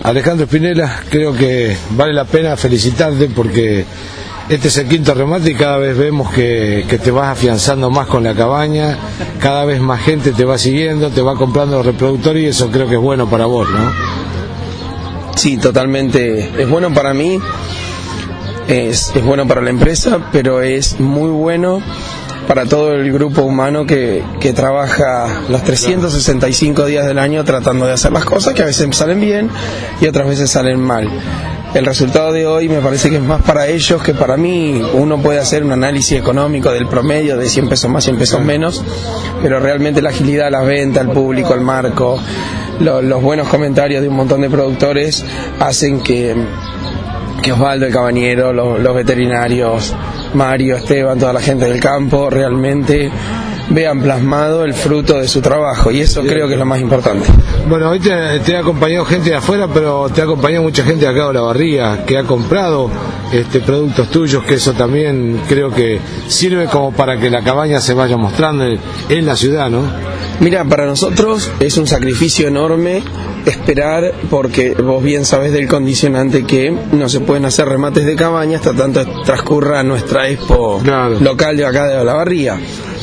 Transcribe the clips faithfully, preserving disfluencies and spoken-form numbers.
Alejandro Spinella, creo que vale la pena felicitarte porque este es el quinto remate y cada vez vemos que, que te vas afianzando más con la cabaña, cada vez más gente te va siguiendo, te va comprando los reproductores y eso creo que es bueno para vos, ¿no? Sí, totalmente. Es bueno para mí, es, es bueno para la empresa, pero es muy bueno para todo el grupo humano que, que trabaja los trescientos sesenta y cinco días del año tratando de hacer las cosas que a veces salen bien y otras veces salen mal. El resultado de hoy me parece que es más para ellos que para mí. Uno puede hacer un análisis económico del promedio de cien pesos más, cien pesos menos, pero realmente la agilidad, la venta, el público, el marco, lo, los buenos comentarios de un montón de productores hacen que, que Osvaldo, el cabañero, los, los veterinarios, Mario, Esteban, toda la gente del campo realmente vean plasmado el fruto de su trabajo, y eso creo que es lo más importante. Bueno, hoy te, te ha acompañado gente de afuera, pero te ha acompañado mucha gente de acá de Olavarría que ha comprado este, productos tuyos, que eso también creo que sirve como para que la cabaña se vaya mostrando en, en la ciudad, ¿no? Mira, para nosotros es un sacrificio enorme esperar, porque vos bien sabés del condicionante que no se pueden hacer remates de cabaña hasta tanto transcurra nuestra expo claro. local de acá de Olavarría.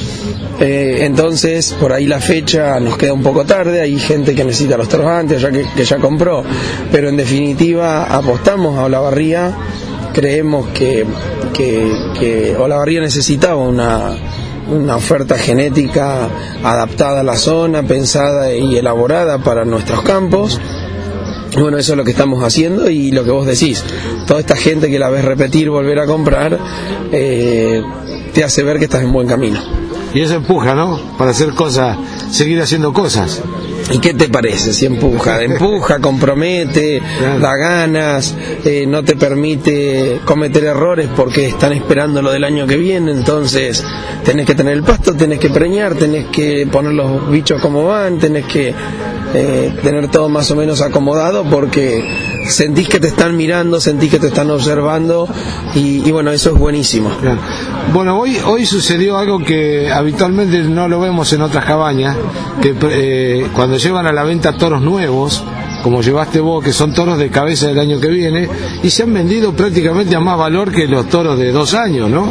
Eh, entonces por ahí la fecha nos queda un poco tarde, hay gente que necesita los toros antes, ya que, que ya compró, pero en definitiva apostamos a Olavarría, creemos que, que, que Olavarría necesitaba una, una oferta genética adaptada a la zona, pensada y elaborada para nuestros campos. Bueno, eso es lo que estamos haciendo, y lo que vos decís, toda esta gente que la ves repetir, volver a comprar, eh, te hace ver que estás en buen camino. Y eso empuja, ¿no? Para hacer cosas, seguir haciendo cosas. ¿Y qué te parece si empuja? Empuja, compromete, claro. da ganas, eh, no te permite cometer errores porque están esperando lo del año que viene, entonces tenés que tener el pasto, tenés que preñar, tenés que poner los bichos como van, tenés que eh, tener todo más o menos acomodado porque sentís que te están mirando, sentís que te están observando y, y bueno, eso es buenísimo. Claro. Bueno, hoy hoy sucedió algo que habitualmente no lo vemos en otras cabañas, que eh, cuando llevan a la venta toros nuevos, como llevaste vos, que son toros de cabeza del año que viene, y se han vendido prácticamente a más valor que los toros de dos años, ¿no?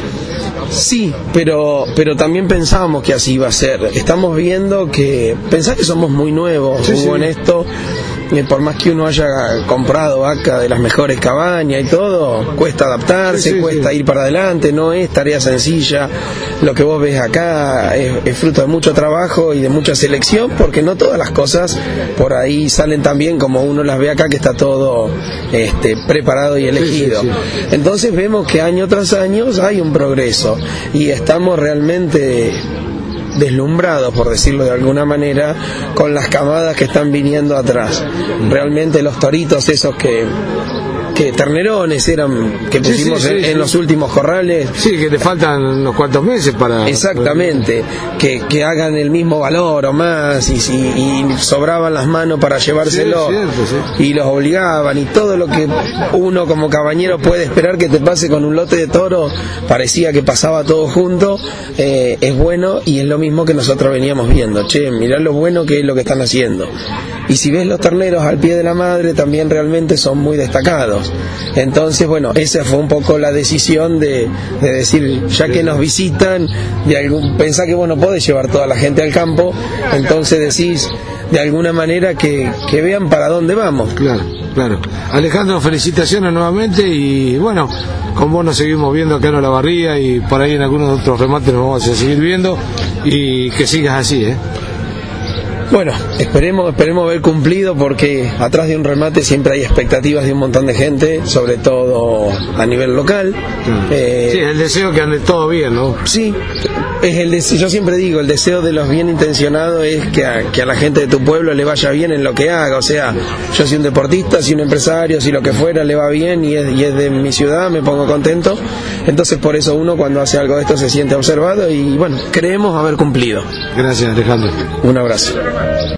Sí, pero pero también pensábamos que así iba a ser. Estamos viendo que, pensás que somos muy nuevos, sí, Hugo, sí. en esto. Eh, por más que uno haya comprado vaca de las mejores cabañas y todo, cuesta adaptarse, sí, sí, cuesta sí. ir para adelante, no es tarea sencilla. Lo que vos ves acá es, es fruto de mucho trabajo y de mucha selección, porque no todas las cosas por ahí salen tan bien como uno las ve acá, que está todo este, preparado y elegido. Sí, sí, sí. Entonces vemos que año tras año hay un progreso y estamos realmente deslumbrados, por decirlo de alguna manera, con las camadas que están viniendo atrás. Realmente los toritos esos que que ternerones eran que pusimos sí, sí, sí, en, sí. en los últimos corrales, sí, que te faltan unos cuantos meses para exactamente que, que hagan el mismo valor o más, y, y, y sobraban las manos para llevárselo, sí, cierto, sí. y los obligaban, y todo lo que uno como cabañero puede esperar que te pase con un lote de toros, parecía que pasaba todo junto. Eh, es bueno, y es lo mismo que nosotros veníamos viendo. Che, mirá lo bueno que es lo que están haciendo. Y si ves los terneros al pie de la madre, también realmente son muy destacados. Entonces, bueno, esa fue un poco la decisión de, de decir, ya que nos visitan, de algún, pensá que vos no podés llevar toda la gente al campo, entonces decís, de alguna manera, que, que vean para dónde vamos. Claro, claro. Alejandro, felicitaciones nuevamente, y bueno, con vos nos seguimos viendo acá en Olavarría, y por ahí en algunos otros remates nos vamos a seguir viendo, y que sigas así, ¿eh? Bueno, esperemos esperemos haber cumplido, porque atrás de un remate siempre hay expectativas de un montón de gente, sobre todo a nivel local. Mm. Eh, sí, el deseo que ande todo bien, ¿no? Sí, es el deseo, yo siempre digo, el deseo de los bien intencionados es que a, que a la gente de tu pueblo le vaya bien en lo que haga. O sea, yo soy un deportista, soy un empresario, si lo que fuera le va bien y es, y es de mi ciudad, me pongo contento. Entonces por eso uno cuando hace algo de esto se siente observado, y bueno, creemos haber cumplido. Gracias, Alejandro. Un abrazo.